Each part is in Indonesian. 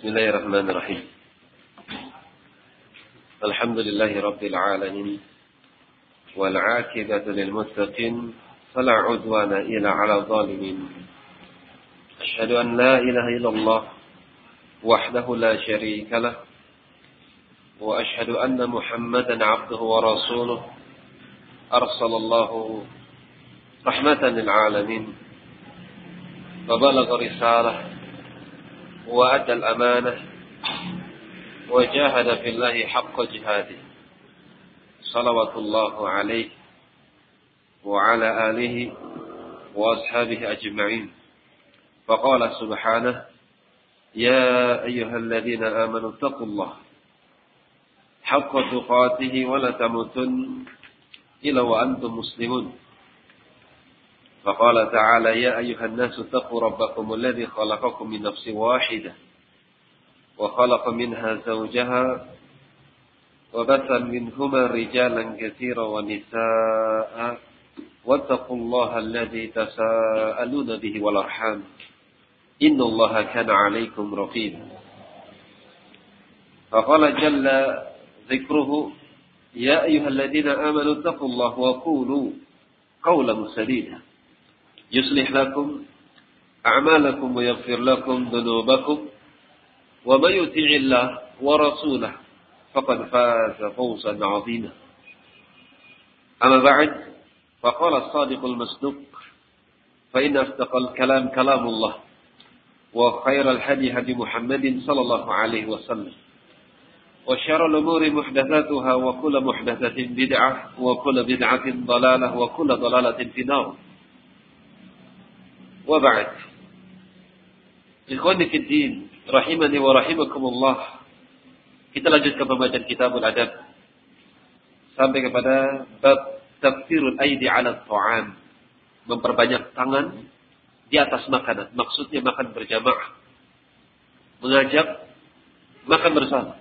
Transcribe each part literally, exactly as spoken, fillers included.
بسم الله الرحمن الرحيم الحمد لله رب العالمين والعاقبة للمتقين فلا عدوان إلا على الظالمين أشهد أن لا إله إلا الله وحده لا شريك له وأشهد أن محمدا عبده ورسوله أرسل الله رحمة للعالمين فبلغ رسالة وأدى الأمانة وجاهد في الله حق جهاده صلوات الله عليه وعلى آله وأصحابه أجمعين فقال سبحانه يا أيها الذين آمنوا اتقوا الله حق تقاته ولا تموتن إلا وأنتم مسلمون فقال تعالى يا أيها الناس اتقوا ربكم الذي خلقكم من نفس واحدة وخلق منها زوجها وبث منهما رجالا كثيرا ونساء واتقوا الله الذي تساءلون به والأرحام إن الله كان عليكم رقيبا فقال جل ذكره يا أيها الذين آمنوا اتقوا الله وقولوا قولا سديدا يصلح لكم أعمالكم ويغفر لكم ذنوبكم ومن يطع الله ورسوله فقد فاز فوزا عظيما أما بعد فقال الصادق المصدوق فإن أصدق الكلام كلام الله وخير الهدي هدي محمد صلى الله عليه وسلم وشر الأمور محدثاتها وكل محدثة بدعة وكل بدعة ضلالة وكل ضلالة في النار وبعد Ikhwani fi din, rahimani wa rahimakumullah. Kita lanjutkan pembacaan Kitabul Adab sampai kepada bab takfirul aidi 'ala ta'am, memperbanyak tangan di atas makanan. Maksudnya makan berjamaah, mengajak makan bersama.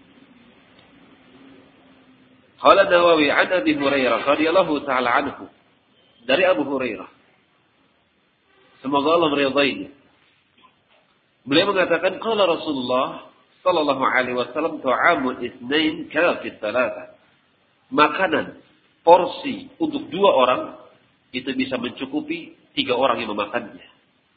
Qala Nawawi 'an Abi Hurairah radhiyallahu ta'ala anhu, dari Abu Hurairah, semoga Allah meridainya. Beliau mengatakan qala Rasulullah sallallahu alaihi wasallam ta'amul itsnain kafit thalatha. Makanan porsi untuk dua orang itu bisa mencukupi tiga orang yang memakannya.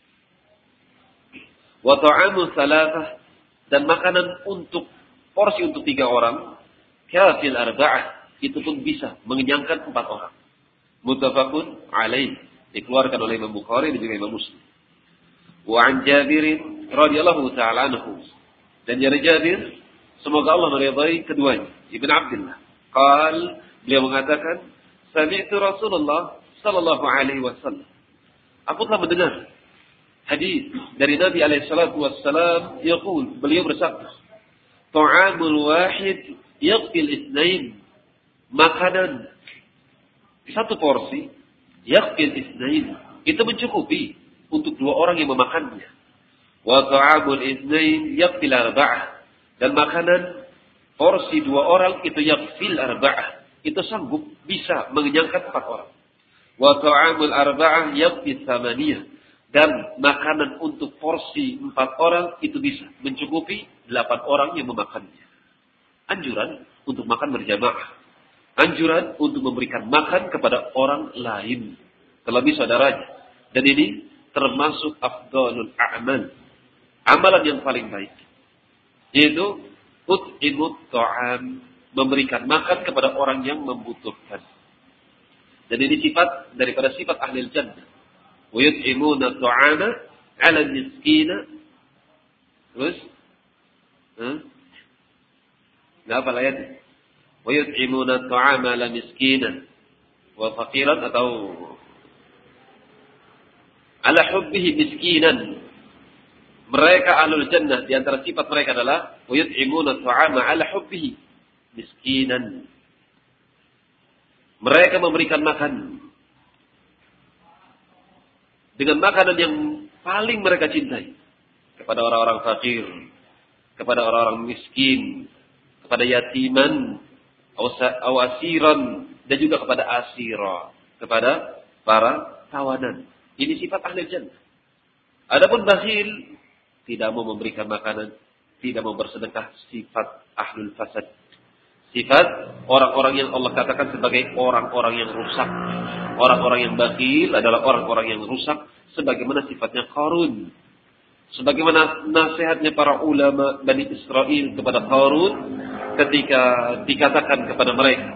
Wa ta'amul thalatha, dan makanan untuk porsi untuk tiga orang kafil arba'ah, itu pun bisa mengenyangkan empat orang. Muttafaqun alaih, dikeluarkan oleh Imam Bukhari dan juga Imam Muslim. Wa an Jabir radhiyallahu ta'ala anhu, dan dari Jabir semoga Allah meridai keduanya, Ibn Abdullah, qal, beliau mengatakan sami'tu Rasulullah sallallahu alaihi wasallam, aku telah mendengar hadis dari Nabi alaihi salatu wassalam, yaqul, beliau bersabda, ta'amul wahid yaqfil itsnain, makanan satu porsi yaqfil itsnain, itu mencukupi untuk dua orang yang memakannya. Wa ta'amul itsnain yaqfil arba'ah, dan makanan porsi dua orang itu yaqfil arba'ah, itu sanggup bisa mengenyangkan empat orang. Wa ta'amul arba'ah yaqfil tsamaniyah, dan makanan untuk porsi empat orang itu bisa mencukupi delapan orang yang memakannya. Anjuran untuk makan berjamaah, anjuran untuk memberikan makan kepada orang lain, terlebih saudaranya, dan ini termasuk afdalul a'mal, amalan yang paling baik, yaitu ut'imut ta'am, memberikan makan kepada orang yang membutuhkan. Dan ini sifat daripada sifat ahli jannah. Wa yut'imuna ta'ama 'ala miskina. Terus huh? Nah, apa ayatnya? Wa yut'imuna ta'ama 'ala miskina wa faqiran, atau ala hubbihi miskinan. Mereka ahlul jannah, di antara sifat mereka adalah wa yut'imuna ta'ama 'ala hubbihi miskinan. Mereka memberikan makan dengan makanan yang paling mereka cintai kepada orang-orang fakir, kepada orang-orang miskin, kepada yatiman, awasiran, dan juga kepada asira, kepada para tawanan. Ini sifat ahli jannah. Adapun bakhil tidak mau memberikan makanan, tidak mau bersedekah sifat ahlul fasad. Sifat orang-orang yang Allah katakan sebagai orang-orang yang rusak. Orang-orang yang bakhil adalah orang-orang yang rusak. Sebagaimana sifatnya Qarun. Sebagaimana nasihatnya para ulama Bani Israel kepada Qarun. Ketika dikatakan kepada mereka.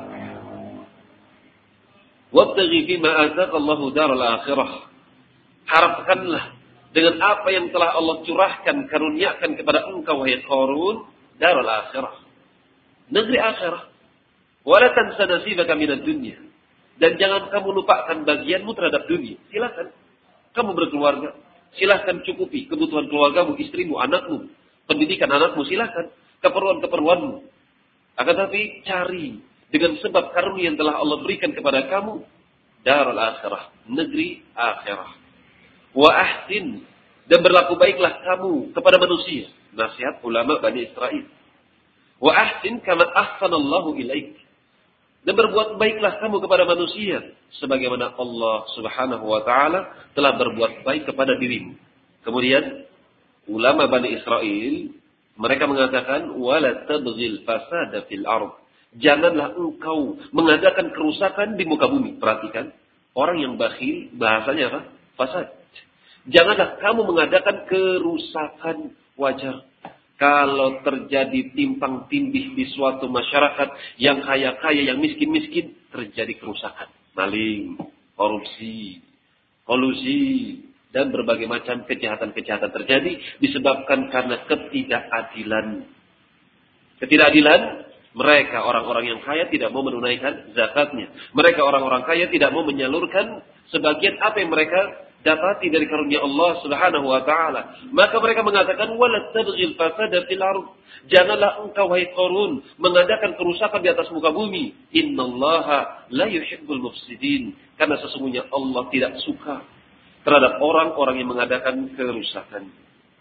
Wabtaghi fima ataka Allahu daral akhirah. Harapkanlah dengan apa yang telah Allah curahkan, karuniakan kepada engkau wahai Qarun, daral akhirah. Negeri akhirah. Wala tansa nasibaka minad dunya. Dan jangan kamu lupakan bagianmu terhadap dunia. Silakan kamu berkeluarga, silakan cukupi kebutuhan keluargamu, istrimu, anakmu, pendidikan anakmu, silakan keperluan-keperluanmu. Akan tapi cari dengan sebab karunia yang telah Allah berikan kepada kamu darul akhirah, negeri akhirah. Wa ahsin, dan berlaku baiklah kamu kepada manusia. Nasihat ulama Bani Israel. Wa ahsin kama ahsanallahu ilaik. Dan berbuat baiklah kamu kepada manusia sebagaimana Allah Subhanahu wa taala telah berbuat baik kepada dirimu. Kemudian ulama Bani Israel mereka mengatakan wala tabghil fasada fil ardh. Janganlah engkau mengadakan kerusakan di muka bumi. Perhatikan, orang yang bakhil bahasanya apa? Fasad. Janganlah kamu mengadakan kerusakan. Wajar kalau terjadi timpang tindih di suatu masyarakat, yang kaya-kaya, yang miskin-miskin, terjadi kerusakan. Maling, korupsi, kolusi, dan berbagai macam kejahatan-kejahatan terjadi disebabkan karena ketidakadilan. Ketidakadilan, mereka orang-orang yang kaya tidak mau menunaikan zakatnya. Mereka orang-orang kaya tidak mau menyalurkan sebagian apa yang mereka dapati dari karunia Allah Subhanahu wa taala. Maka mereka mengatakan wala tabghil fasada fil ardh. Janganlah engkau wahai Qarun mengadakan kerusakan di atas muka bumi. Innallaha la yuhibbul mufsidin. Karena sesungguhnya Allah tidak suka terhadap orang-orang yang mengadakan kerusakan.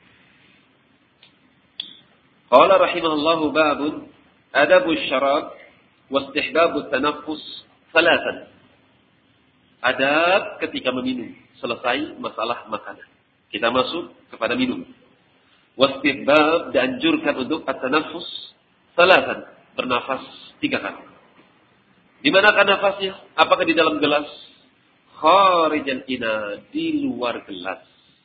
Qala rahimahullahu babun adabus syarab wa istihbabut tanaffus thalathan. Adab ketika meminum. Selesai masalah makanan. Kita masuk kepada minum. Wastihbab dianjurkan untuk at-tanaffus salatan, bernafas tiga kali. Di manakah nafasnya? Apakah di dalam gelas? Kharijal ina, di luar gelas.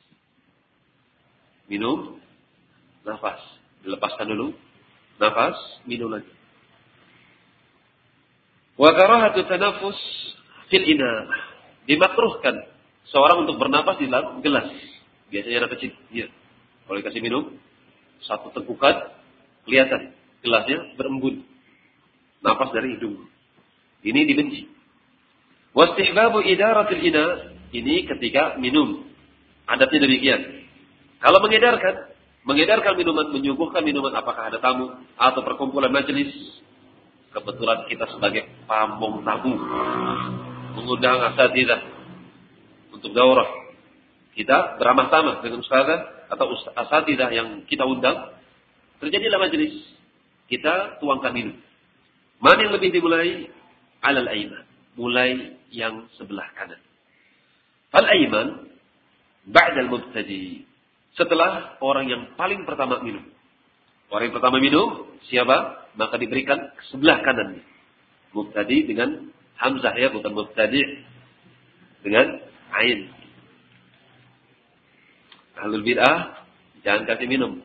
Minum, nafas. Dilepaskan dulu, nafas, minum lagi. Wa karahatu tanaffus fil ina. Dimakruhkan seorang untuk bernapas di dalam gelas. Biasanya anak kecil. Ya. Kalau dikasih minum, satu tengkukan, kelihatan gelasnya berembun. Napas dari hidung. Ini dibenci. Wastihbabu idaratil ina. Ini ketika minum. Adatnya demikian. Kalau mengedarkan, mengedarkan minuman, menyuguhkan minuman apakah ada tamu atau perkumpulan majelis. Kebetulan kita sebagai pamong tamu. Mengundang asatidzah untuk daurah. Kita beramah tamah dengan ustazah atau asatidzah yang kita undang. Terjadilah majelis. Kita tuangkan minum. Mana yang lebih dimulai? Alal aiman. Mulai yang sebelah kanan. Fal aiman ba'dal mubtadi. Setelah orang yang paling pertama minum. Orang yang pertama minum, siapa? Maka diberikan ke sebelah kanannya. Mubtadi dengan hamzah ya, bukan mubtadi dengan ain. Ahlul bid'ah jangan kasih minum.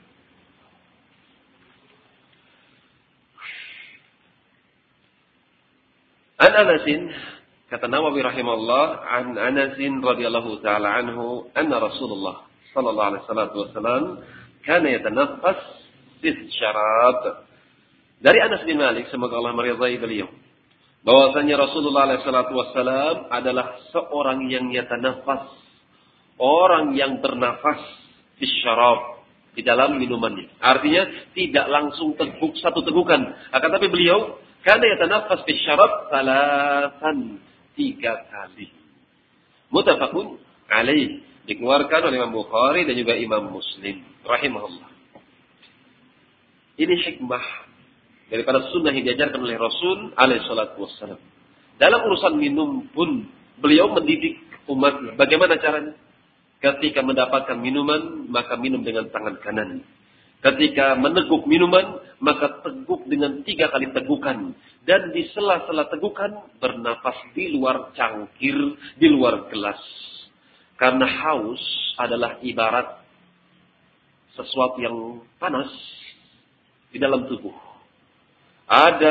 An Anasin, kata Nawawi rahimahullah, an Anasin radhiyallahu taala anhu, anna Rasulullah sallallahu alaihi wasallam kana yatanaffas fi syarab. Dari Anas bin Malik, semoga Allah meridai beliau, bahwasanya Rasulullah alaihi wasallam adalah seorang yang yatanafas, orang yang bernafas di syarab, di dalam minumannya. Artinya tidak langsung teguk satu tegukan, akan tapi beliau karena yatanafas di syarab salatan, tiga kali. Muttafaqun alaih, dikeluarkan oleh Imam Bukhari dan juga Imam Muslim rahimahullah. Ini hikmah daripada sunnah yang diajarkan oleh Rasul alaihi salatu wassalam. Dalam urusan minum pun beliau mendidik umatnya. Bagaimana caranya? Ketika mendapatkan minuman, maka minum dengan tangan kanan. Ketika meneguk minuman, maka teguk dengan tiga kali tegukan. Dan di sela-sela tegukan, bernapas di luar cangkir, di luar gelas. Karena haus adalah ibarat sesuatu yang panas di dalam tubuh. Ada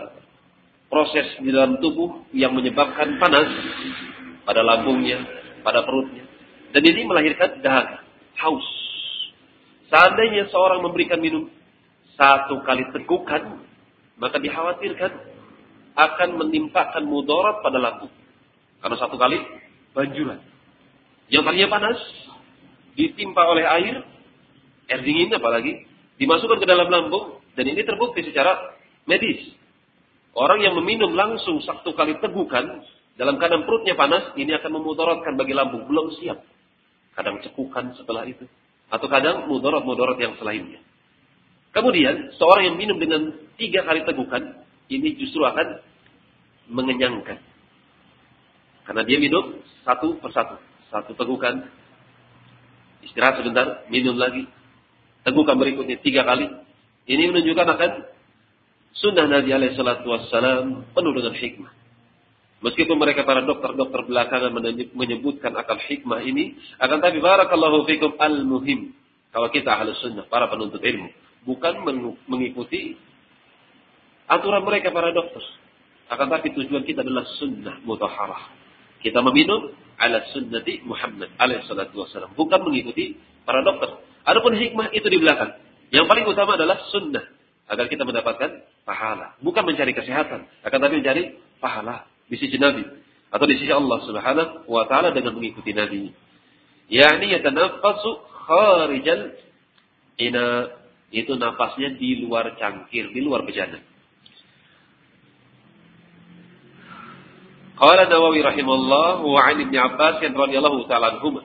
proses di dalam tubuh yang menyebabkan panas pada lambungnya, pada perutnya. Dan ini melahirkan dahaga, haus. Seandainya seorang memberikan minum satu kali tegukan, maka dikhawatirkan akan menimpakan mudarat pada lambung. Karena satu kali banjuran. Yang tadinya panas, ditimpa oleh air, air dingin apalagi, dimasukkan ke dalam lambung, dan ini terbukti secara medis. Orang yang meminum langsung satu kali tegukan, dalam keadaan perutnya panas, ini akan memudaratkan bagi lambung, belum siap. Kadang cekukan setelah itu. Atau kadang mudarat-mudarat yang selainnya. Kemudian, seorang yang minum dengan tiga kali tegukan, ini justru akan mengenyangkan. Karena dia minum satu persatu. Satu tegukan, istirahat sebentar, minum lagi. Tegukan berikutnya tiga kali. Ini menunjukkan akan sunnah Nabi alaihi salatu wassalam penuh dengan hikmah. Meskipun mereka para dokter-dokter belakangan menyebutkan akal hikmah ini, akan tapi barakallahu fikum al-muhim. Kalau kita ahlus sunnah, para penuntut ilmu, bukan mengikuti aturan mereka para dokter. Akan tapi tujuan kita adalah sunnah mutahharah. Kita meminum ala sunnati Muhammad alaihi salatu wassalam, bukan mengikuti para dokter. Adapun hikmah itu di belakang. Yang paling utama adalah sunnah, agar kita mendapatkan pahala. Bukan mencari kesehatan, akan tapi mencari pahala di sisi Nabi atau di sisi Allah Subhanahu wa taala dengan mengikuti Nabi. Yani yatanaffasu kharijal ina, itu nafasnya di luar cangkir, di luar bejana. Qala Nawawi rahimahullah wa 'an Ibnu Abbas radhiyallahu ta'ala anhuma.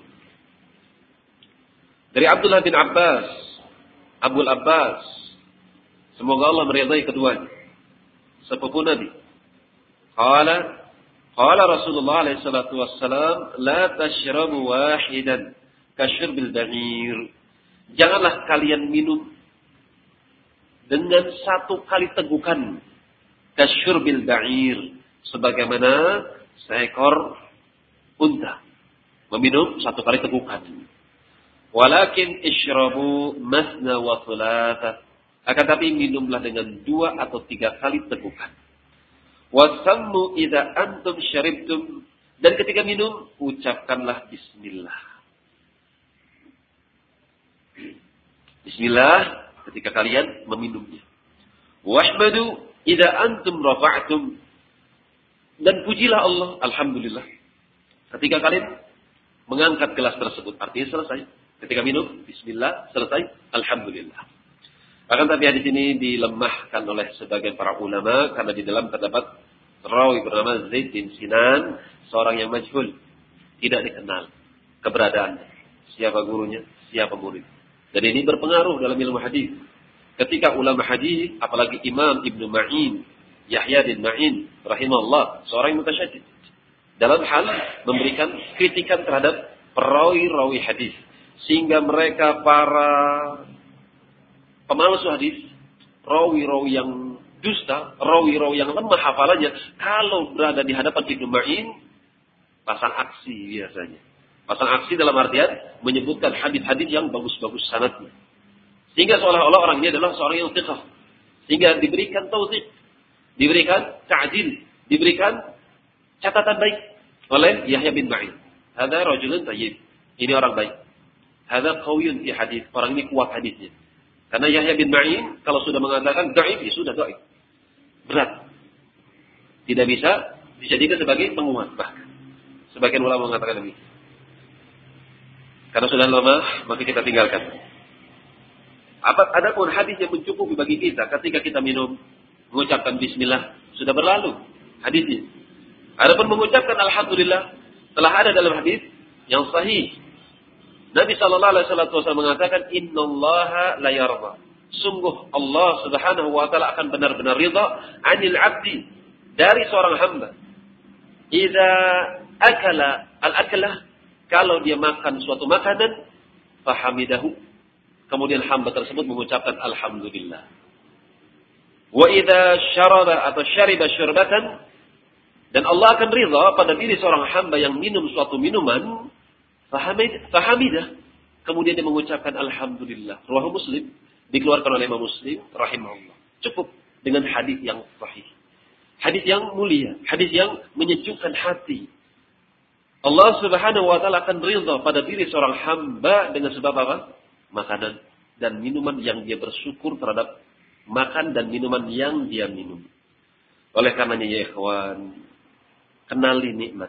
Dari Abdullah bin Abbas, Abul Abbas, semoga Allah meridai keduanya, sepupu Nabi. Qala qala Rasulullah alaihi salatu wassalam, la tashrabu wahidan kasyurbil ba'ir. Janganlah kalian minum dengan satu kali tegukan, kasyurbil ba'ir, sebagaimana seekor unta meminum satu kali tegukan. Walakin ishrabu masna wa thulatha. Akan tapi minumlah dengan dua atau tiga kali tegukan. Wasammu idza antum syaribtum, dan ketika minum ucapkanlah bismillah. Bismillah ketika kalian meminumnya. Wahmadu idza antum rafa'tum, dan pujilah Allah, alhamdulillah, ketika kalian mengangkat gelas tersebut. Artinya selesai. Ketika minum bismillah, selesai, alhamdulillah. Akan tapi hadis ini dilemahkan oleh sebagian para ulama karena di dalam terdapat rawi bernama Zaid bin Sinan, seorang yang majhul, tidak dikenal keberadaannya, siapa gurunya, siapa murid. Dan ini berpengaruh dalam ilmu hadis. Ketika ulama hadis, apalagi Imam Ibnu Ma'in, Yahya bin Ma'in rahimahullah, seorang yang mutasyaddid dalam hal memberikan kritikan terhadap perawi-rawi hadis, sehingga mereka para pemalsu hadis, rawi-rawi yang dusta, rawi-rawi yang lemah hafalannya, kalau berada di hadapan Ibnu Ma'in, pasang aksi biasanya. Pasang aksi dalam artian menyebutkan hadis-hadis yang bagus-bagus sanadnya. Sehingga seolah-olah orang ini adalah seorang yang thiqah. Sehingga diberikan tausiq, diberikan ta'dil, diberikan catatan baik oleh Yahya bin Ma'in. Hadza rajulun thayyib. Ini orang baik. Hadza qawiyyun fi hadis. Orang ini kuat hadisnya. Karena Yahya bin Ma'in kalau sudah mengatakan dhaif, ya sudah dhaif. Berat. Tidak bisa dijadikan sebagai penguat bahkan. Sebagian ulama mengatakan demikian. Karena sudah lemah, maka kita tinggalkan. Apa adapun hadis yang mencukupi bagi kita ketika kita minum, mengucapkan bismillah, sudah berlalu hadisnya. Adapun mengucapkan alhamdulillah telah ada dalam hadis yang sahih. Nabi sallallahu alaihi wasallam mengatakan, innallaha la yarda. Sungguh Allah Subhanahu wa taala akan benar-benar ridha 'anil 'abdi, dari seorang hamba. Idza akala al-aklah, kalau dia makan suatu makanan, fahamidahu, kemudian hamba tersebut mengucapkan alhamdulillah. Wa idza syaraba atau syariba syurbatan, dan Allah akan ridha pada diri seorang hamba yang minum suatu minuman, fahamid fahamidah, kemudian dia mengucapkan alhamdulillah. Riwayat Muslim, dikeluarkan oleh Imam Muslim rahimahullah. Cukup dengan hadis yang sahih. Hadis yang mulia, hadis yang menyejukkan hati. Allah Subhanahu wa taala akan ridha pada diri seorang hamba dengan sebab apa? Makanan dan minuman yang dia bersyukur terhadap makan dan minuman yang dia minum. Oleh karenanya ya ikhwan, kenali nikmat.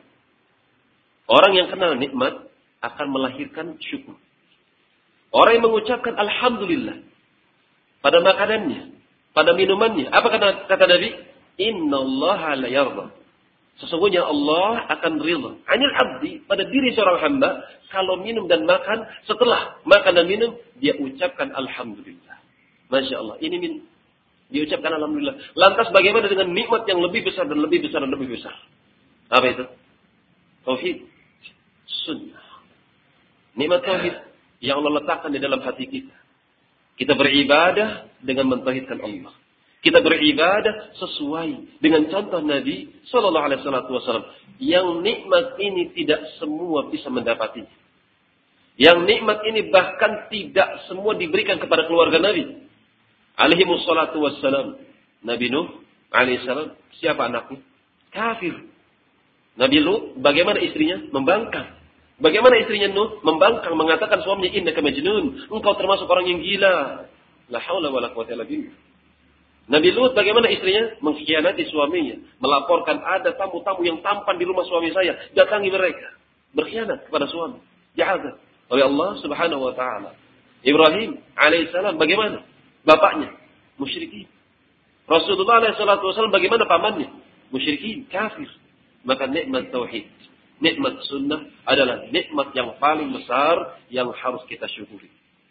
Orang yang kenal nikmat akan melahirkan syukur. Orang yang mengucapkan alhamdulillah pada makanannya, pada minumannya, apa kata kata Nabi? Innallaha la yarda. Sesungguhnya Allah akan ridha anil abdi pada diri seorang hamba kalau minum dan makan, setelah makan dan minum dia ucapkan alhamdulillah. Masya Allah, ini minum. Dia ucapkan alhamdulillah. Lantas bagaimana dengan nikmat yang lebih besar dan lebih besar dan lebih besar? Apa itu? Tauhid sunnah. Nikmat tauhid yang Allah letakkan di dalam hati kita. Kita beribadah dengan mentauhidkan Allah. Kita beribadah sesuai dengan contoh Nabi Sallallahu Alaihi Wasallam. Yang nikmat ini tidak semua bisa mendapatinya. Yang nikmat ini bahkan tidak semua diberikan kepada keluarga Nabi. Alaihi wassalatu wassalam. Nabi Nuh alaihi salam, siapa anaknya? Kafir. Nabi Lut, bagaimana istrinya? Membangkang. Bagaimana istrinya Nuh? Membangkang, mengatakan suaminya, innaka majnun, engkau termasuk orang yang gila. La haula wala quwwata illa billah. Nabi Lut bagaimana istrinya? Mengkhianati suaminya. Melaporkan ada tamu-tamu yang tampan di rumah suami saya. Datangi mereka. Berkhianat kepada suami. Diazab oleh Allah Subhanahu wa ta'ala. Ibrahim alaihissalam bagaimana? Bapaknya musyrikin. Rasulullah alaihissalam bagaimana pamannya? Musyrikin, kafir. Maka nikmat tauhid, nikmat sunnah adalah nikmat yang paling besar yang harus kita syukuri.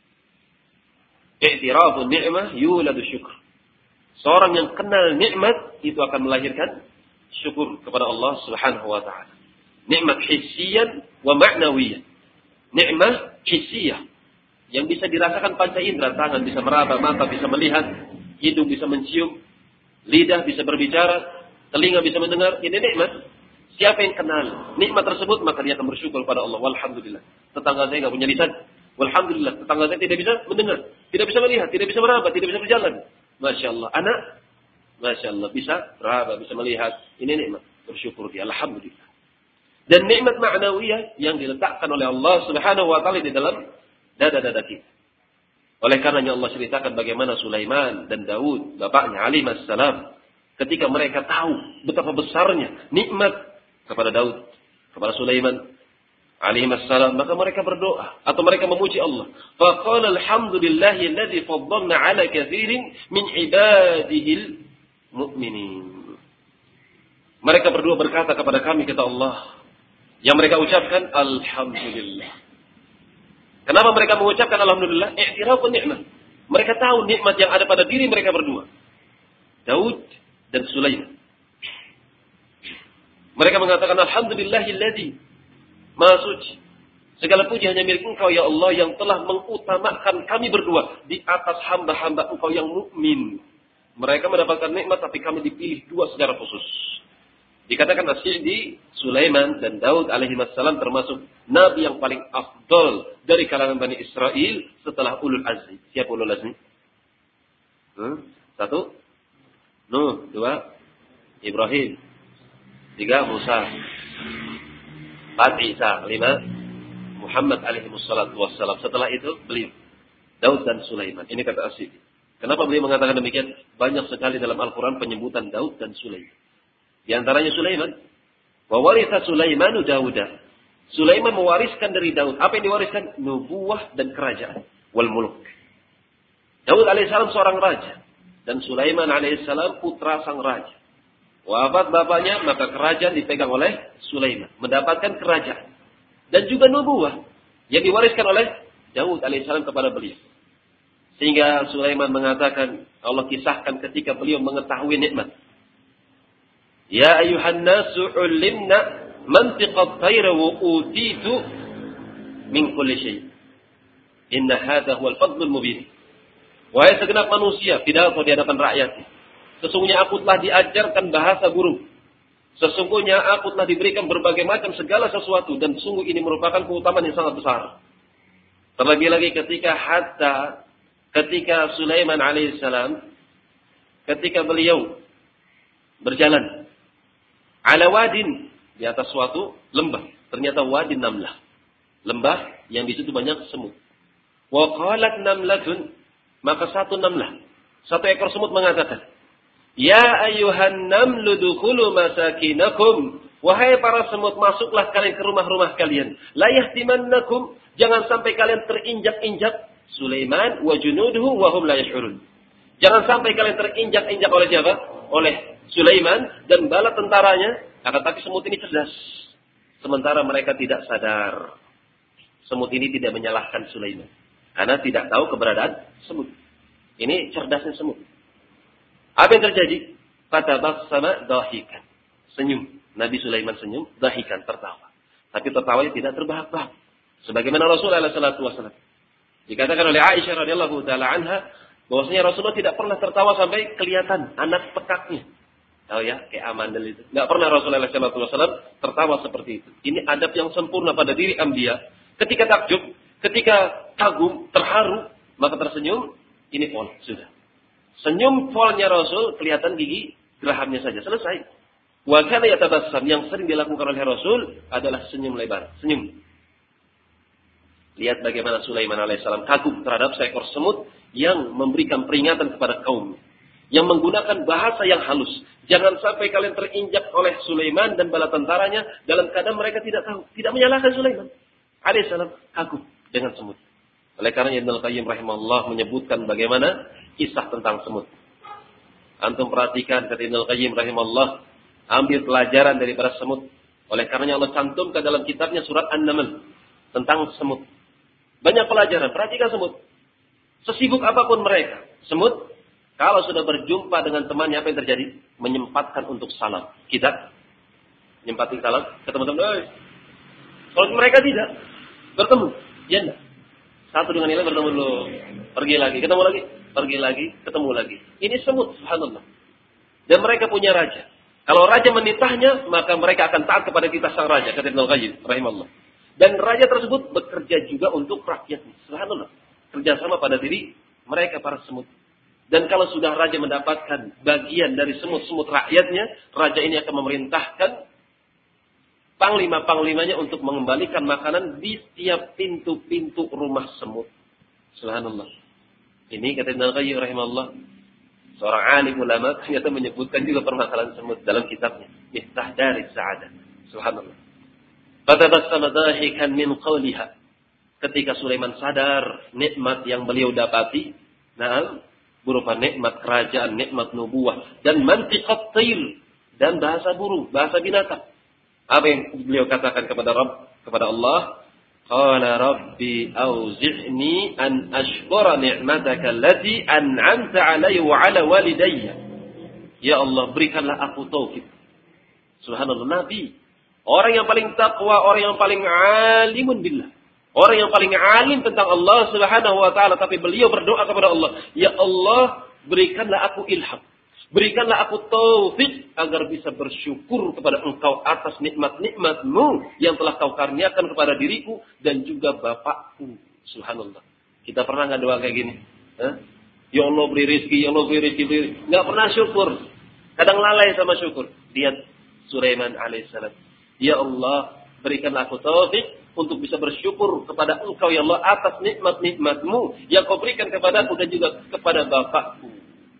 I'tirafun ni'mah yuladu syukr. Seorang yang kenal nikmat itu akan melahirkan syukur kepada Allah Subhanahu wa taala. Nikmat hissiyan wa ma'nawiyan. Nikmat hissiyah yang bisa dirasakan panca indera, tangan bisa meraba, mata bisa melihat, hidung bisa mencium, lidah bisa berbicara, telinga bisa mendengar. Ini nikmat. Siapa yang kenal nikmat tersebut, maka dia akan bersyukur pada Allah. Walhamdulillah. Tetangga saya enggak punya lisan. Walhamdulillah. Tetangga saya tidak bisa mendengar, tidak bisa melihat, tidak bisa meraba, tidak bisa berjalan. Masya Allah. Anak, Masya Allah, bisa beraba, bisa melihat. Ini nikmat. Bersyukur dia. Alhamdulillah. Dan nikmat ma'nawiyah yang diletakkan oleh Allah Subhanahu wa ta'ala di dalam dada-dada kita. Oleh karenanya Allah ceritakan bagaimana Sulaiman dan Daud, bapaknya alaihi salam, ketika mereka tahu betapa besarnya nikmat kepada Daud, kepada Sulaiman alaihi salam, maka mereka berdoa atau mereka memuji Allah. Faqala alhamdulillahi alladzi faddalna ala katsirin min ibadihil mu'minin. Mereka berdua berkata kepada kami, kata Allah, yang mereka ucapkan alhamdulillah. Kenapa mereka mengucapkan alhamdulillah? I'tirafun ni'mah. Mereka tahu nikmat yang ada pada diri mereka berdua, Daud dan Sulaiman. Mereka mengatakan alhamdulillahilladzi, Maha suci, segala puji hanya milik Engkau ya Allah yang telah mengutamakan kami berdua di atas hamba-hamba Engkau yang mukmin. Mereka mendapatkan nikmat tapi kami dipilih dua secara khusus. Dikatakan As-Sa'di, Sulaiman dan Daud alaihi wassalam termasuk nabi yang paling afdal dari kalangan Bani Israel setelah Ulul Azmi. Siapa Ulul Azmi? Hmm? Satu, Nuh. Dua, Ibrahim. Tiga, Musa. Empat, Isa. Lima, Muhammad alaihi wassalam. Setelah itu beliau, Daud dan Sulaiman. Ini kata As-Sa'di. Kenapa beliau mengatakan demikian? Banyak sekali dalam Al-Quran penyebutan Daud dan Sulaiman. Di antaranya Sulaiman. Wa waritha Sulaimanu Dauda. Sulaiman mewariskan dari Daud. Apa yang diwariskan? Nubuwah dan kerajaan. Wal muluk. Daud alaihissalam seorang raja. Dan Sulaiman alaihissalam putra sang raja. Wafat bapaknya, maka kerajaan dipegang oleh Sulaiman. Mendapatkan kerajaan. Dan juga nubuwah. Yang diwariskan oleh Daud alaihissalam kepada beliau. Sehingga Sulaiman mengatakan, Allah kisahkan ketika beliau mengetahui nikmat. Ya ayuhan nasu ulimna mantiqat tayra wa utitu min kulli syai. Inna hadza huwal fadlul mubin. Wahai segenap manusia, pidato di hadapan rakyatnya. Sesungguhnya aku telah diajarkan bahasa burung. Sesungguhnya aku telah diberikan berbagai macam segala sesuatu. Dan sungguh ini merupakan keutamaan yang sangat besar. Terlebih lagi ketika hatta, ketika Sulaiman alaihissalam, ketika beliau berjalan. Ala wadin, di atas suatu lembah. Ternyata wadin namlah. Lembah yang di situ banyak semut. Wa qalat namlatun, maka satu namlah, satu ekor semut mengatakan, Ya ayyuhan namlu dukhulu masakinakum. Wahai para semut, masuklah kalian ke rumah-rumah kalian. La yahtimannakum, jangan sampai kalian terinjak-injak Sulaiman wa junuduhu wa hum la yash'urun. Jangan sampai kalian terinjak-injak oleh siapa? Oleh Sulaiman dan bala tentaranya. Akan tapi semut ini cerdas. Sementara mereka tidak sadar. Semut ini tidak menyalahkan Sulaiman. Karena tidak tahu keberadaan semut. Ini cerdasnya semut. Apa yang terjadi? Fatabassama dahikan. Senyum. Nabi Sulaiman senyum, dahikan, tertawa. Tapi tertawanya tidak terbahak-bahak. Sebagaimana Rasulullah sallallahu alaihi wasallam. Dikatakan oleh Aisyah radhiyallahu taala anha bahwasanya Rasulullah tidak pernah tertawa sampai kelihatan anak pekaknya. Tahu ya, kayak amandel itu. Enggak pernah Rasulullah sallallahu alaihi wasallam tertawa seperti itu. Ini adab yang sempurna pada diri anbiya. Ketika takjub, ketika kagum, terharu, maka tersenyum, ini pol, sudah. Senyum polnya Rasul, kelihatan gigi gerahamnya saja, selesai. Wa kana yatabassam, yang sering dilakukan oleh Rasul adalah senyum lebar, senyum. Lihat bagaimana Sulaiman alaihissalam kagum terhadap seekor semut yang memberikan peringatan kepada kaum, yang menggunakan bahasa yang halus. Jangan sampai kalian terinjak oleh Sulaiman dan bala tentaranya dalam keadaan mereka tidak tahu, tidak menyalahkan Sulaiman alaihissalam, kagum dengan semut. Oleh karena Ibnu Al-Qayyim rahimahullah menyebutkan bagaimana kisah tentang semut. Antum perhatikan kata Ibnu Al-Qayyim rahimahullah, ambil pelajaran daripada semut. Oleh karenanya Allah cantumkan dalam kitabnya surat An-Naml tentang semut. Banyak pelajaran, perhatikan semut. Sesibuk apapun mereka, semut kalau sudah berjumpa dengan temannya apa yang terjadi? Menyempatkan untuk salam. Kita menyempatkan salam ke teman-teman. Kalau mereka tidak bertemu, ya enggak. Satu dengan yang lain bertemu dulu, pergi lagi, ketemu lagi, pergi lagi, ketemu lagi. Ini semut, subhanallah. Dan mereka punya raja. Kalau raja menitahnya, maka mereka akan taat kepada kita sang raja, kata Ibnu Qayyim rahimahullah. Dan raja tersebut bekerja juga untuk rakyatnya, subhanallah. Kerjasama pada diri mereka para semut. Dan kalau sudah raja mendapatkan bagian dari semut-semut rakyatnya, raja ini akan memerintahkan panglima-panglimanya untuk mengembalikan makanan di setiap pintu-pintu rumah semut. Subhanallah. Ini kata Ibnu Qayyim rahimahullah, seorang alim ulama ternyata menyebutkan juga permasalahan semut dalam kitabnya Miftah Daris Sa'adah. Subhanallah. Fatabassama dahikan min qawliha. Ketika Sulaiman sadar nikmat yang beliau dapati, nah, berupa nikmat kerajaan, nikmat nubuwah dan mantiqat tayr dan bahasa burung, bahasa binatang. Apa yang beliau katakan kepada Rabb, kepada Allah? Qala rabbi auzi'ni an ashkura ni'mataka allati an'amta 'alayya wa 'ala walidayya. Ya Allah, berikanlah aku taufik. Subhanallah, Nabi, orang yang paling takwa, orang yang paling alimun billah, orang yang paling alim tentang Allah Subhanahu wa taala, tapi beliau berdoa kepada Allah, ya Allah, berikanlah aku ilham. Berikanlah aku taufik agar bisa bersyukur kepada Engkau atas nikmat-nikmat-Mu yang telah Kau karuniakan kepada diriku dan juga bapakku. Subhanallah. Kita pernah nggak doa kayak gini? Hah? Ya Allah beri rezeki, ya Allah beri rezeki, beri. Nggak pernah syukur. Kadang lalai sama syukur. Lihat Sulaiman alaihissalam. Ya Allah, berikanlah aku taufik untuk bisa bersyukur kepada Engkau ya Allah atas nikmat-nikmat-Mu yang Kau berikan kepadaku dan juga kepada bapakku.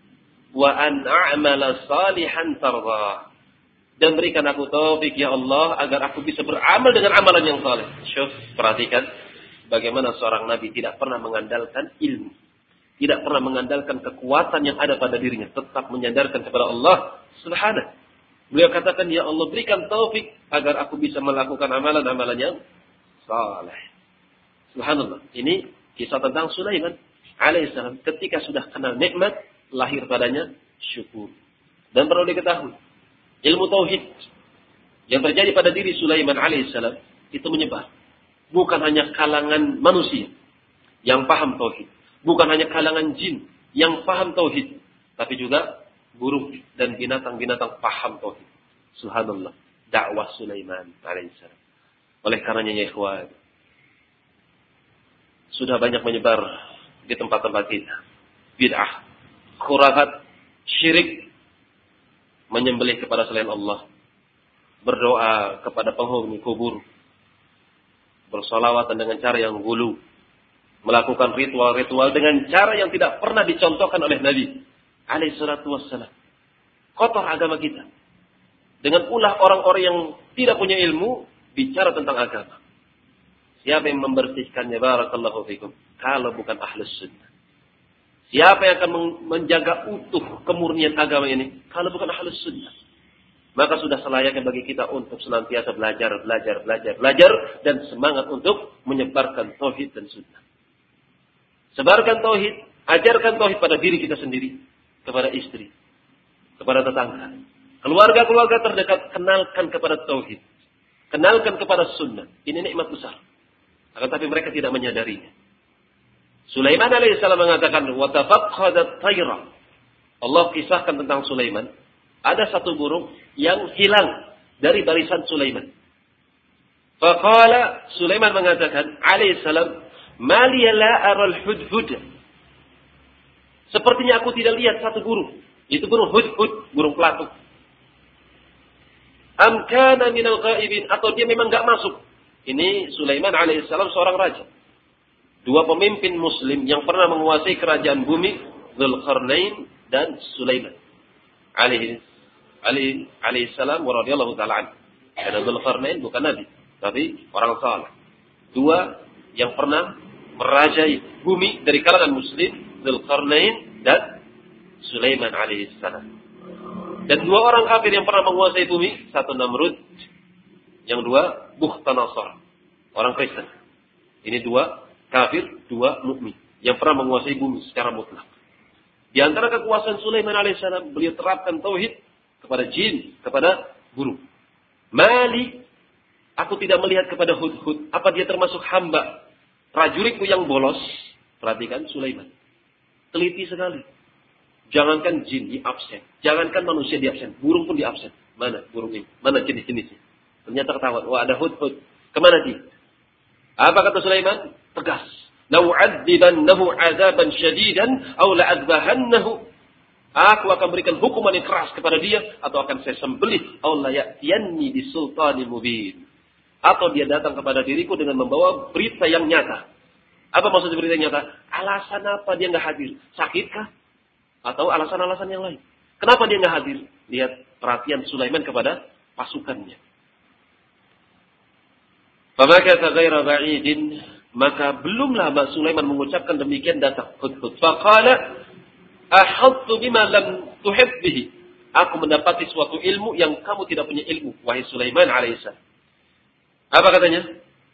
Wa an a'mala salihan tarda. Dan berikan aku taufik ya Allah agar aku bisa beramal dengan amalan yang saleh. Syuf, perhatikan bagaimana seorang nabi tidak pernah mengandalkan ilmu, tidak pernah mengandalkan kekuatan yang ada pada dirinya, tetap menyandarkan kepada Allah Subhanahu. Beliau katakan ya Allah berikan taufik agar aku bisa melakukan amalan-amalan yang saleh. Subhanallah. Ini kisah tentang Sulaiman alaihissalam ketika sudah kenal nikmat, lahir padanya syukur. Dan perlu diketahui, ilmu tauhid yang terjadi pada diri Sulaiman alaihissalam itu menyebar. Bukan hanya kalangan manusia. yang paham tauhid. Bukan hanya kalangan jin yang paham tauhid, tapi juga burung dan binatang-binatang paham tauhid. Subhanallah, dakwah Sulaiman alaihissalam. Oleh karenanya ya ikhwan, sudah banyak menyebar di tempat-tempat kita bid'ah, khurafat, syirik, menyembelih kepada selain Allah, berdoa kepada penghuni kubur, bersolawatan dengan cara yang gulu, melakukan ritual-ritual dengan cara yang tidak pernah dicontohkan oleh Nabi alaihi salatu wassalam. Kotor agama kita. Dengan ulah orang-orang yang tidak punya ilmu bicara tentang agama. Siapa yang membersihkannya? Barakallahu fikum. Kalau bukan ahlus sunnah. Siapa yang akan menjaga utuh kemurnian agama ini? Kalau bukan ahlus sunnah. Maka sudah selayaknya bagi kita untuk senantiasa belajar, belajar, belajar, belajar. Dan semangat untuk menyebarkan tauhid dan sunnah. Sebarkan tauhid, ajarkan tauhid pada diri kita sendiri. Kepada istri, kepada tetangga, keluarga-keluarga terdekat, kenalkan kepada tauhid. Kenalkan kepada sunnah. Ini nikmat besar. Akan tapi mereka tidak menyadarinya. Sulaiman alaihissalam mengatakan, وَتَفَقَّدَتْ طَيْرًا. Allah kisahkan tentang Sulaiman. Ada satu burung yang hilang dari barisan Sulaiman. Faqala, Sulaiman mengatakan, alaihissalam, مَا لِيَ لَا أَرَى الْحُدْهُدَ. Sepertinya aku tidak lihat satu burung. Itu burung hudhud, burung pelatuk. Am kana minal ghaibin, atau dia memang enggak masuk. Ini Sulaiman alaihissalam seorang raja. Dua pemimpin muslim yang pernah menguasai kerajaan bumi, Dzulqarnain dan Sulaiman alaihi alaihi alaihissalam wa radhiyallahu ta'ala anhu. Karena Dzulqarnain bukan nabi, tapi orang saleh. Dua yang pernah merajai bumi dari kalangan muslim, Dzulqarnain dan Sulaiman alaihissalam. Dan dua orang kafir yang pernah menguasai bumi, satu Namrud, yang dua Bukhtanasar, orang Kristen. Ini dua kafir, dua mukmin yang pernah menguasai bumi secara mutlak. Di antara kekuasaan Sulaiman alaihissalam, beliau terapkan tauhid kepada jin, kepada burung. Mali, aku tidak melihat kepada hudhud. Apa dia termasuk hamba prajuritku yang bolos? Perhatikan Sulaiman. Teliti sekali. Jangankan jin di absen. Jangankan manusia di absen. Burung pun di absen. Mana burung ini? Mana jenis-jenisnya? Ternyata ketahuan. Wah, ada hudhud. Kemana dia? Apa kata Sulaiman? Tegas. La'u'adzibannahu 'adzaban syadidan aw la'adzbahannahu. Aku akan berikan hukuman yang keras kepada dia, atau akan saya sembelih. Aw la'yatiyanni bisultanin mubin. Atau dia datang kepada diriku dengan membawa berita yang nyata. Apa maksud berita yang nyata? Alasan apa dia enggak hadir? Sakitkah? Atau alasan-alasan yang lain. Kenapa dia enggak hadir? Lihat perhatian Sulaiman kepada pasukannya. Famakatha ghaira ba'idin, maka belumlah Mbak Sulaiman mengucapkan demikian datang hudhud. Faqala ahadtu bima lam tuhit bihi. Aku mendapati suatu ilmu yang kamu tidak punya ilmu, wahai Sulaiman alaihissalam. Apa katanya?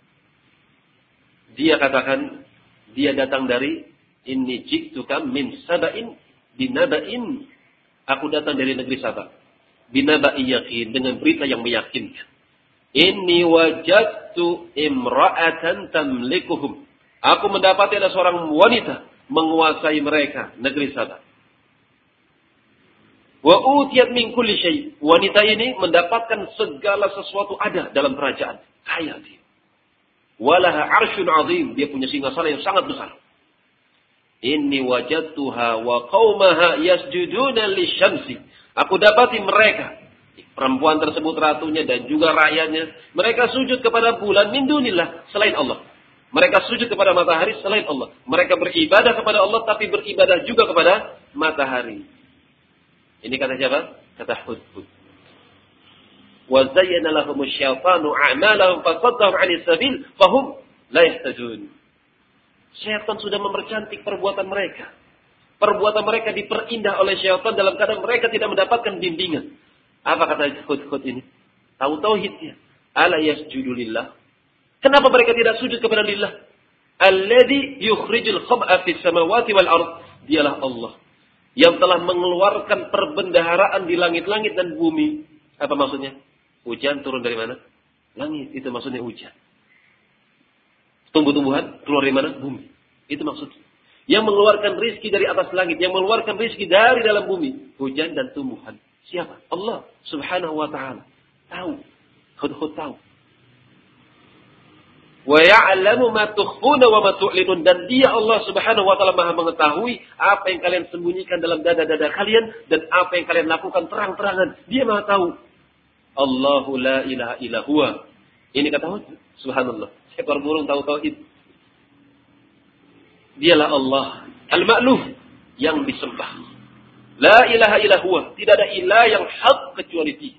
Dia katakan, dia datang dari inni ji'tuka min saba'in binaba'in. Aku datang dari negeri Sabah. Binaba'i yaqin, dengan berita yang meyakinkan. Inni wajadtu imra'atan tamlikuhum. Aku mendapati ada seorang wanita menguasai mereka, negeri Sabah. Wa utiyat min kulli syai'. Wanita ini mendapatkan segala sesuatu ada dalam kerajaan. Kaya dia. Walaha 'arsyun 'azim, dia punya singgasana yang sangat besar. Inni wajadtuha wa qaumaha yasjuduna lisyamsi. Aku dapati mereka, perempuan tersebut ratunya dan juga rakyatnya, mereka sujud kepada bulan min dunillah, selain Allah. Mereka sujud kepada matahari selain Allah. Mereka beribadah kepada Allah tapi beribadah juga kepada matahari. Ini kata siapa? Kata Hudhud. Wa zayyana lahumusy syaitanu a'malahum fasaddahum 'anis sabil fahum la yahtadun. Syaitan sudah mempercantik perbuatan mereka. Perbuatan mereka diperindah oleh syaitan dalam keadaan mereka tidak mendapatkan bimbingan. Apa kata Hudhud ini? Tahu tauhidnya. Ala yasjudu lillah. Kenapa mereka tidak sujud kepada lillah? Alladzi yukhrijul khab'a fis samawati wal ard. Dialah Allah yang telah mengeluarkan perbendaharaan di langit-langit dan bumi. Apa maksudnya? Hujan turun dari mana? Langit. Itu maksudnya hujan. Tumbuh-tumbuhan keluar dari mana? Bumi. Itu maksudnya. Yang mengeluarkan rizki dari atas langit. Yang mengeluarkan rizki dari dalam bumi. Hujan dan tumbuhan. Siapa? Allah subhanahu wa ta'ala. Tahu. Hud-hud tahu. Wa ya'lamu ma tukhfuna wa ma tu'linun. Dan dia Allah subhanahu wa ta'ala maha mengetahui apa yang kalian sembunyikan dalam dada-dada kalian. Dan apa yang kalian lakukan terang-terangan. Dia maha tahu. Allahu la ilaha illa huwa. Ini kata Hud. Subhanallah. Seekor burung tahu tauhid. Dialah Allah al-ma'luh yang disembah. La ilaha illa huwa. Tidak ada ilah yang hak kecuali dia.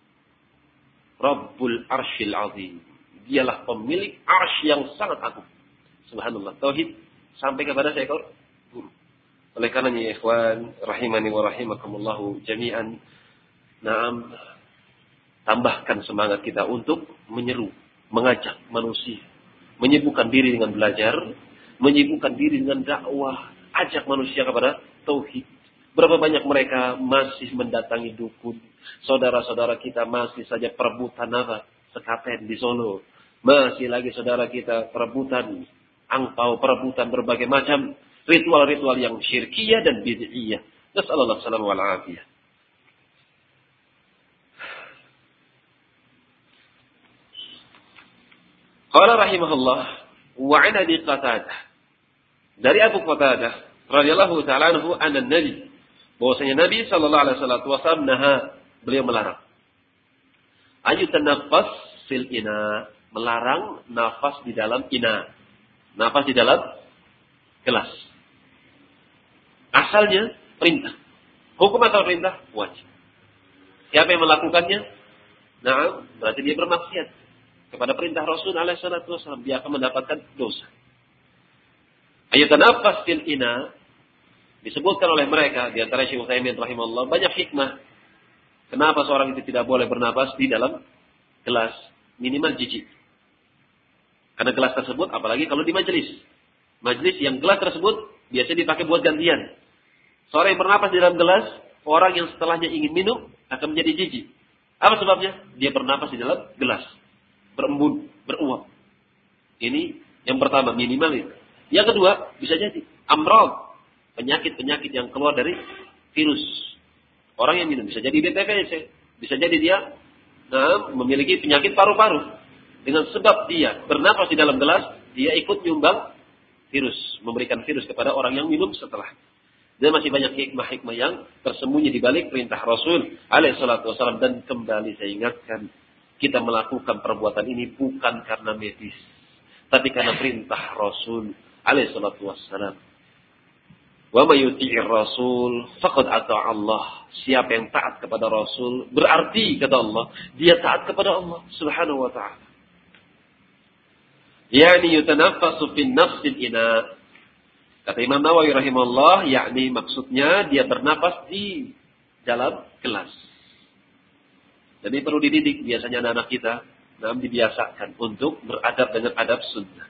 Rabbul arsyil azim. Dialah pemilik arsy yang sangat agung. Subhanallah. Tauhid sampai kepada seekor burung. Oleh karenanya ya ikhwan, rahimani wa rahimakumullahu jami'an. Naam, tambahkan semangat kita untuk menyeru, mengajak manusia, menyibukkan diri dengan belajar, menyibukkan diri dengan dakwah, ajak manusia kepada tauhid. Berapa banyak mereka masih mendatangi dukun. Saudara-saudara kita masih saja perebutan apa? Sekaten di Solo. Masih lagi saudara kita perebutan angpau, perebutan berbagai macam ritual-ritual yang syirkiyah dan bid'iyah. Nasallallahu alaihi wal afiyah. Qala rahimahullah wa 'an Abi Qatadah. Dari Abu Qatadah radhiyallahu ta'ala anhu anna Nabi, bahwasanya Nabi sallallahu alaihi wasallam naha, beliau melarang. Ayu tanaffas fil ina, melarang nafas di dalam ina. Nafas di dalam gelas. Asalnya perintah. Hukum asal perintah wajib. Siapa yang melakukannya? Nah, berarti dia bermaksiat kepada perintah Rasul alaihi salatu wasallam, dia akan mendapatkan dosa. Ayu tanaffas fil ina disebutkan oleh mereka di antara Syekh Utsaimin rahimahullah banyak hikmah. Kenapa seorang itu tidak boleh bernapas di dalam gelas, minimal jijik. Karena gelas tersebut, apalagi kalau di majelis. Majelis yang gelas tersebut biasanya dipakai buat gantian. Seorang yang bernapas di dalam gelas, orang yang setelahnya ingin minum akan menjadi jijik. Apa sebabnya? Dia bernapas di dalam gelas. Berembun, beruap. Ini yang pertama, minimal itu. Yang kedua, bisa jadi amrad. Penyakit-penyakit yang keluar dari virus. Orang yang minum bisa jadi B P V C, bisa jadi dia nah, memiliki penyakit paru-paru. Dengan sebab dia bernapas di dalam gelas, dia ikut menyumbang virus, memberikan virus kepada orang yang minum setelah. Dan masih banyak hikmah-hikmah yang tersembunyi di balik perintah Rasul alaihi salatu wasallam. Dan kembali saya ingatkan, kita melakukan perbuatan ini bukan karena medis, tapi karena perintah Rasul alaihi salatu wasallam. Wa may yuti'ir rasul faqad ata'a Allah. Siapa yang taat kepada Rasul berarti kata Allah, dia taat kepada Allah Subhanahu wa taala. Yani yutanaffasu fin nafsil ina. Kata Imam Nawawi rahimahullah, yakni maksudnya dia bernapas di dalam gelas. Jadi perlu dididik biasanya anak-anak kita, nah dibiasakan untuk beradab dengan adab sunnah.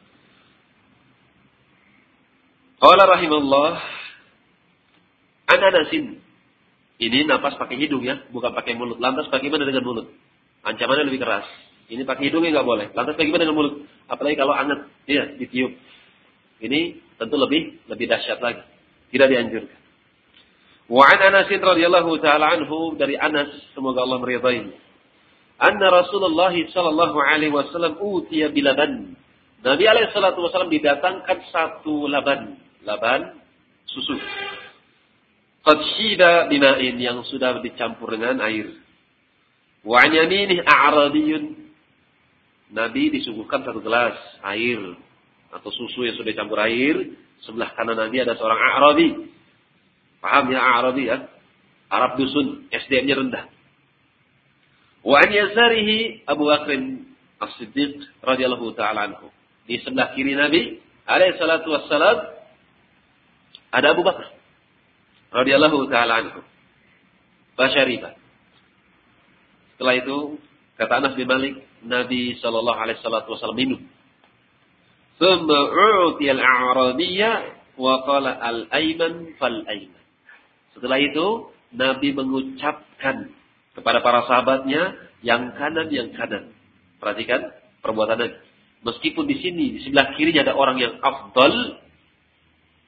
Qala rahimahullah, an Anasin. Ini napas pakai hidung ya, bukan pakai mulut. Lantas bagaimana dengan mulut? Ancamannya lebih keras. Ini pakai hidungnya nggak boleh. Lantas bagaimana dengan mulut? Apalagi kalau anget, ya ditiup. Ini tentu lebih lebih dahsyat lagi. Tidak dianjurkan. Wa an Anasin radhiyallahu taala anhu, dari Anas, semoga Allah meridainya. Anna Rasulullah sallallahu alaihi wasallam utiya bilaban. Nabi alaihi salatu wasallam didatangkan satu laban, laban susu. Qad shida bima'in, yang sudah dicampur dengan air. Wa an yaminih a'rabiyun. Nabi disuguhkan satu gelas air atau susu yang sudah dicampur air. Sebelah kanan Nabi ada seorang A'rabi. Paham ya A'rabi ya? Arab dusun, S D M-nya rendah. Wa an yasarihi Abu Bakr As-Siddiq radhiyallahu ta'ala anhu. Di sebelah kiri Nabi alaihi salatu wassalam ada Abu Bakar radhiyallahu ta'ala anhu. Fasyariba. Setelah itu kata Anas bin Malik, Nabi sallallahu alaihi wasallam minum. Thumma u'tiya al-a'rabiyya wa qala al-ayman fal-ayman. Setelah itu Nabi mengucapkan kepada para sahabatnya, yang kanan yang kanan. Perhatikan perbuatan Nabi. Meskipun di sini di sebelah kirinya ada orang yang afdal,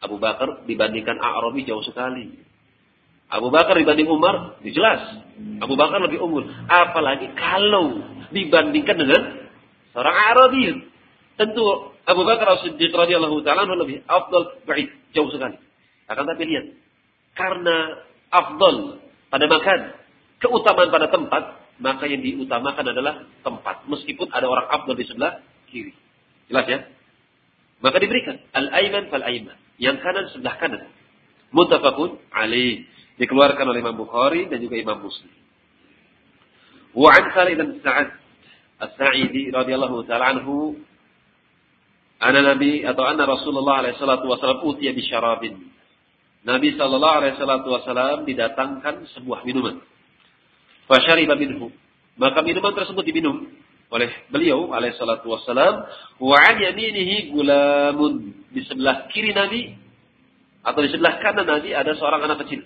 Abu Bakar dibandingkan A'rabi jauh sekali. Abu Bakar dibanding Umar, jelas. Abu Bakar lebih unggul. Apalagi kalau dibandingkan dengan seorang A'rabi. Tentu Abu Bakar As-Siddiq radhiyallahu ta'ala lebih afdal, baik, jauh sekali. Akan tapi lihat, karena afdal pada makan, keutamaan pada tempat, maka yang diutamakan adalah tempat. Meskipun ada orang afdal di sebelah kiri. Jelas ya? Maka diberikan al-ayman fal-ayman. Yang kanan sebelah kanan. Muttafaqun alaih. Dikeluarkan oleh Imam Bukhari dan juga Imam Muslim. Wa an Khalid bin Sa'ad As-Sa'idi radhiyallahu ta'ala anhu, anna Nabi atau anna Rasulullah alaihi salatu wasallam utiya bi syarabin. Nabi sallallahu alaihi salatu wasallam didatangkan sebuah minuman. Fa syariba minhu. Maka minuman tersebut diminum oleh beliau alaihi salatu wasallam. Wa an yaminihi gulamun. Di sebelah kiri Nabi atau di sebelah kanan Nabi ada seorang anak kecil.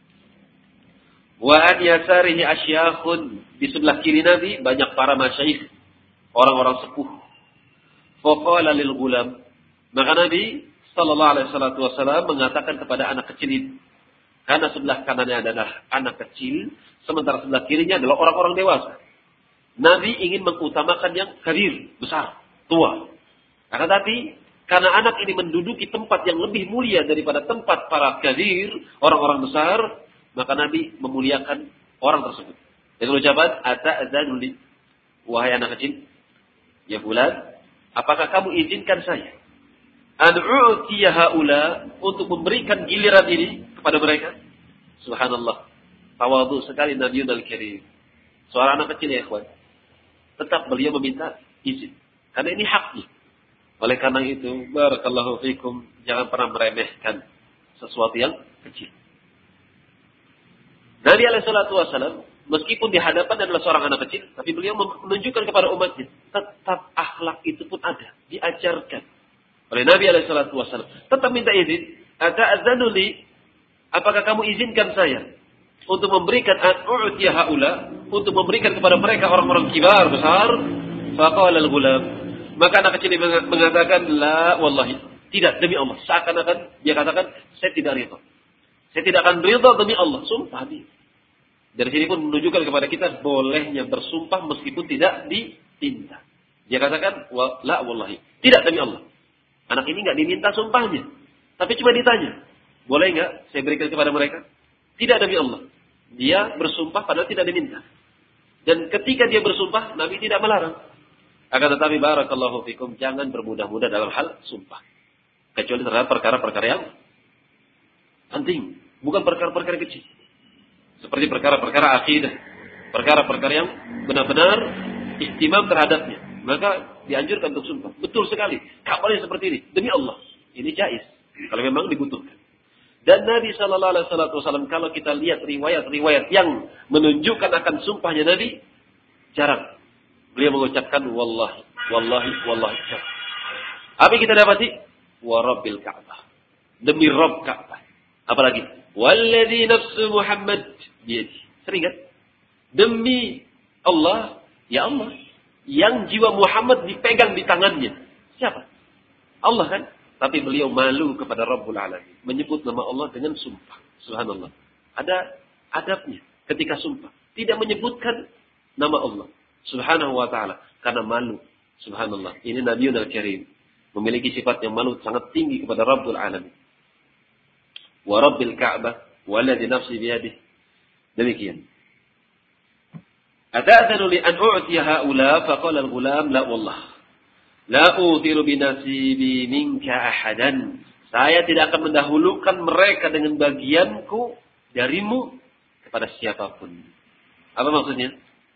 Wa an yasarihi asyakhun. Di sebelah kiri Nabi banyak para masyayikh, orang-orang sepuh. Faqala lil gulam. Maka Nabi sallallahu alaihi wasallam mengatakan kepada anak kecil itu, karena sebelah kanannya adalah anak kecil, sementara sebelah kirinya adalah orang-orang dewasa. Nabi ingin mengutamakan yang kabir, besar, tua. Akan tapi karena anak ini menduduki tempat yang lebih mulia daripada tempat para kabir, orang-orang besar, maka Nabi memuliakan orang tersebut. Dengan ucapan, ata'adzanu li, wahai anak kecil, ya fulan, apakah kamu izinkan saya an u'tiya haula, untuk memberikan giliran ini kepada mereka? Subhanallah. Tawadhu sekali Nabiul Karim. Seorang anak kecil ya ikhwan. Tetap beliau meminta izin. Karena ini haknya. Oleh karena itu, barakallahu fikum, jangan pernah meremehkan sesuatu yang kecil. Nabi alaihi salatu wasallam, meskipun di hadapan adalah seorang anak kecil, tapi beliau menunjukkan kepada umatnya, tetap akhlak itu pun ada, diajarkan oleh Nabi alaihi salatu wasallam. Tetap minta izin. Ata'adzanu li, apakah kamu izinkan saya untuk memberikan an-u'tiya haula, untuk memberikan kepada mereka orang-orang kibar besar? Faqala al-ghulam, maka anak kecil mengatakan, la wallahi, tidak, demi Allah. Seakan-akan dia katakan, saya tidak ridha. Saya tidak akan ridha demi Allah. Sumpah dia. Dari sini pun menunjukkan kepada kita bolehnya bersumpah meskipun tidak diminta. Dia katakan, la wallahi, tidak demi Allah. Anak ini enggak diminta sumpahnya, tapi cuma ditanya, boleh enggak saya berikan kepada mereka? Tidak demi Allah. Dia bersumpah padahal tidak diminta. Dan ketika dia bersumpah, Nabi tidak melarang. Akan tetapi barakallahu fikum, jangan bermudah-mudah dalam hal sumpah. Kecuali terhadap perkara-perkara yang penting, bukan perkara-perkara kecil. Seperti perkara-perkara akidah, perkara-perkara yang benar-benar ihtimam terhadapnya, maka dianjurkan untuk sumpah. Betul sekali, kabarnya seperti ini, demi Allah. Ini jaiz, kalau memang dibutuhkan. Dan Nabi Shallallahu Alaihi Wasallam, kalau kita lihat riwayat-riwayat yang menunjukkan akan sumpahnya Nabi, jarang beliau mengucapkan wallahi, wallahi, wallahi. Apa kita dapati? Wa Rabbil Ka'bah, demi Rabb Ka'bah. Apalagi? Walladzi nafsu Muhammad biyadi. Sering kan? Demi Allah, ya Allah, yang jiwa Muhammad dipegang di tangannya. Siapa? Allah kan? Tapi beliau malu kepada Rabbul Alamin, menyebut nama Allah dengan sumpah. Subhanallah. Ada adabnya ketika sumpah. Tidak menyebutkan nama Allah Subhanahu wa ta'ala. Karena malu. Subhanallah. Ini Nabiul Karim. Memiliki sifat yang malu sangat tinggi kepada Rabbul Alamin. Wa Rabbil Ka'bah. Walladhi nafsi biyadih. Demikian. Ata'adhanu li an u'tiya ha'ula. Faqala al-ghulam la wallah. La utiru binasibi minka ahadan. Saya tidak akan mendahulukan mereka dengan bagianku darimu kepada siapapun. Apa maksudnya?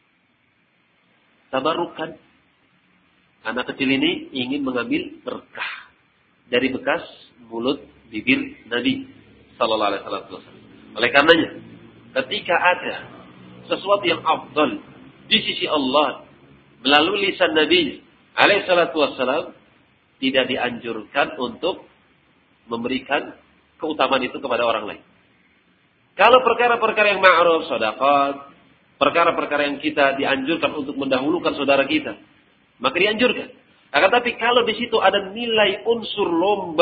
Tabarukan. Anak kecil ini ingin mengambil berkah dari bekas mulut bibir Nabi Sallallahu Alaihi Wasallam. Oleh karenanya, ketika ada sesuatu yang afdal di sisi Allah melalui lisan Nabi Alaihi Salatu Wasallam, tidak dianjurkan untuk memberikan keutamaan itu kepada orang lain. Kalau perkara-perkara yang ma'ruf, sedekah, perkara-perkara yang kita dianjurkan untuk mendahulukan saudara kita, maka dianjurkan. Akan tapi kalau di situ ada nilai unsur lomba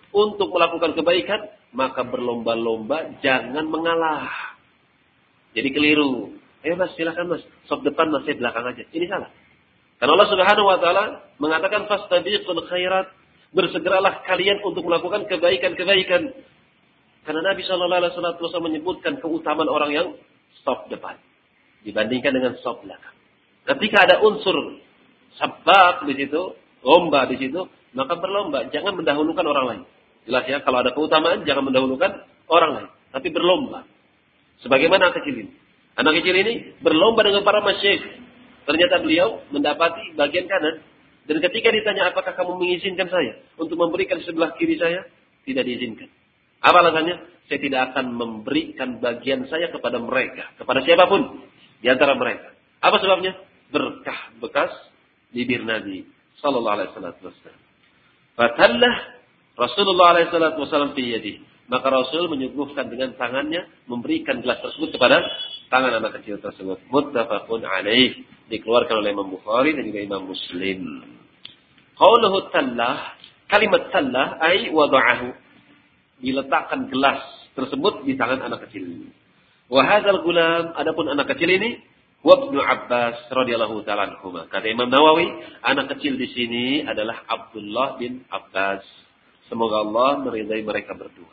untuk melakukan kebaikan, maka berlomba-lomba, jangan mengalah. Jadi keliru. Eh mas, silakan mas. Sok depan mas, saya belakang aja. Ini salah. Karena Allah Subhanahu Wa Taala mengatakan fastabiqul khairat, bersegeralah kalian untuk melakukan kebaikan-kebaikan. Karena Nabi Shallallahu Alaihi Wasallam menyebutkan keutamaan orang yang stop depan dibandingkan dengan stop belakang. Ketika ada unsur sabak di situ, lomba di situ, maka berlomba, jangan mendahulukan orang lain. Jelas ya, kalau ada keutamaan jangan mendahulukan orang lain, tapi berlomba. Sebagaimana anak kecil ini. Anak kecil ini berlomba dengan para masyayikh. Ternyata beliau mendapati bagian kanan. Dan ketika ditanya, apakah kamu mengizinkan saya untuk memberikan sebelah kiri saya? Tidak diizinkan. Apa alasannya? Saya tidak akan memberikan bagian saya kepada mereka. Kepada siapapun di antara mereka. Apa sebabnya? Berkah bekas bibir Nabi Sallallahu Alaihi Wasallam. Fatallah Rasulullah Alaihi Wasallam fi yadihi. Maka Rasul menyuguhkan dengan tangannya, memberikan gelas tersebut kepada tangan anak kecil tersebut. Muttafaqun alaih. Dikeluarkan oleh Imam Bukhari dan juga Imam Muslim. Qauluhu tallah, kalimat tallah ay wada'ahu, diletakkan gelas tersebut di tangan anak kecil. Wa hadzal gulam, adapun anak kecil ini wa Ibnu Abbas radhiyallahu ta'ala anhuma. Kata Imam Nawawi, anak kecil di sini adalah Abdullah bin Abbas. Semoga Allah meridai mereka berdua.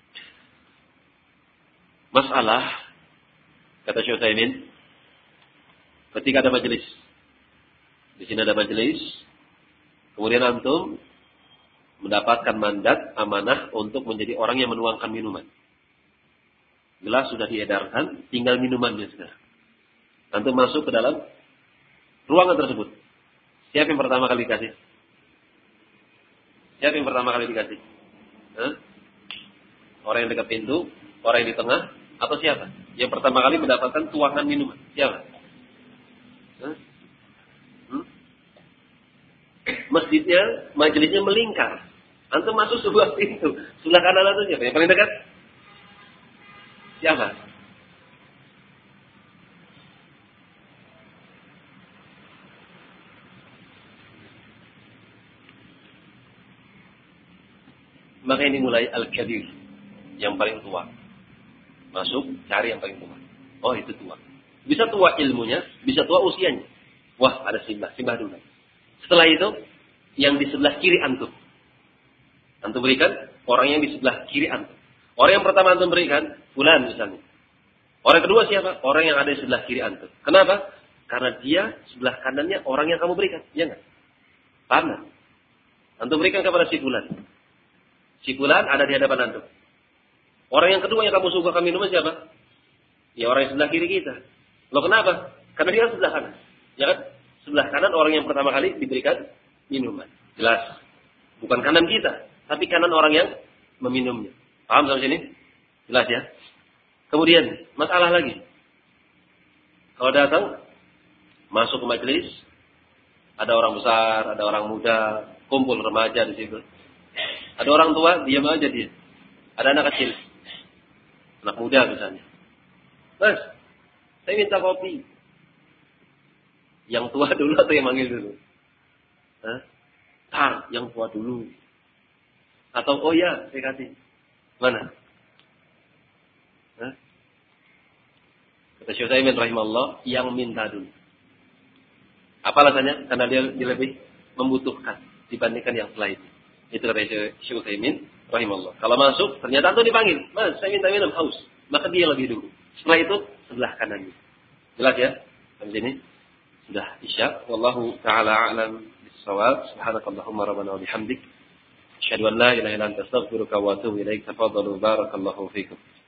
Masalah, kata Syekh Utsaimin, ketika ada majelis, di sini ada majelis, kemudian antum mendapatkan mandat amanah untuk menjadi orang yang menuangkan minuman. Gelas sudah diedarkan, tinggal minumannya sekarang. Antum masuk ke dalam ruangan tersebut. Siapa yang pertama kali dikasih? Siapa yang pertama kali dikasih? Hah? Orang yang dekat pintu, orang yang di tengah, atau siapa? Yang pertama kali mendapatkan tuangan minuman. Siapa? Hah? Hmm? Masjidnya, majelisnya melingkar. Antum masuk sebuah pintu. Sebelah kanan atau siapa? Yang paling dekat? Siapa? Maka ini mulai al-kabir, yang paling tua. Masuk, cari yang paling tua. Oh, itu tua. Bisa tua ilmunya, bisa tua usianya. Wah, ada simbah, simbah dulu. Setelah itu, yang di sebelah kiri antum. Antum berikan orang yang di sebelah kiri antum. Orang yang pertama antum berikan, fulan misalnya. Orang kedua siapa? Orang yang ada di sebelah kiri antum. Kenapa? Karena dia sebelah kanannya orang yang kamu berikan. Ya enggak? Paham enggak? Antum berikan kepada si fulan. Si fulan ada di hadapan antum. Orang yang kedua yang kamu suguhkan minuman siapa? Ya orang yang sebelah kiri kita. Loh kenapa? Karena dia sebelah kanan. Ya kan? Sebelah kanan orang yang pertama kali diberikan minuman. Jelas. Bukan kanan kita. Tapi kanan orang yang meminumnya. Paham sampai sini? Jelas ya? Kemudian, masalah lagi. Kalau datang, masuk ke majelis, ada orang besar, ada orang muda, kumpul remaja di situ. Ada orang tua, diam aja dia. Ada anak kecil. Anak muda misalnya. Mas, saya minta kopi. Yang tua dulu atau yang manggil dulu? Hah? Tar, yang tua dulu. Atau, oh ya, saya kasih. Mana? Hah? Kata Syekh Utsaimin rahimahullah, yang minta dulu. Apa alasannya? Karena dia, dia lebih membutuhkan dibandingkan yang setelah itu. Itu kata Syekh Utsaimin rahimahullah. Kalau masuk, ternyata itu dipanggil. Mas, saya minta minum, haus. Maka dia lebih dulu. Setelah itu, sebelah kanannya. Jelas ya? Sampai sini. Sudah isya. Wallahu ta'ala a'lam bis-shawab. Subhanakallahumma rabbana wa bihamdik. Asyhadu an la ilaha illa anta astaghfiruka wa atubu ilaik. Tafadhalu barakallahu fikum.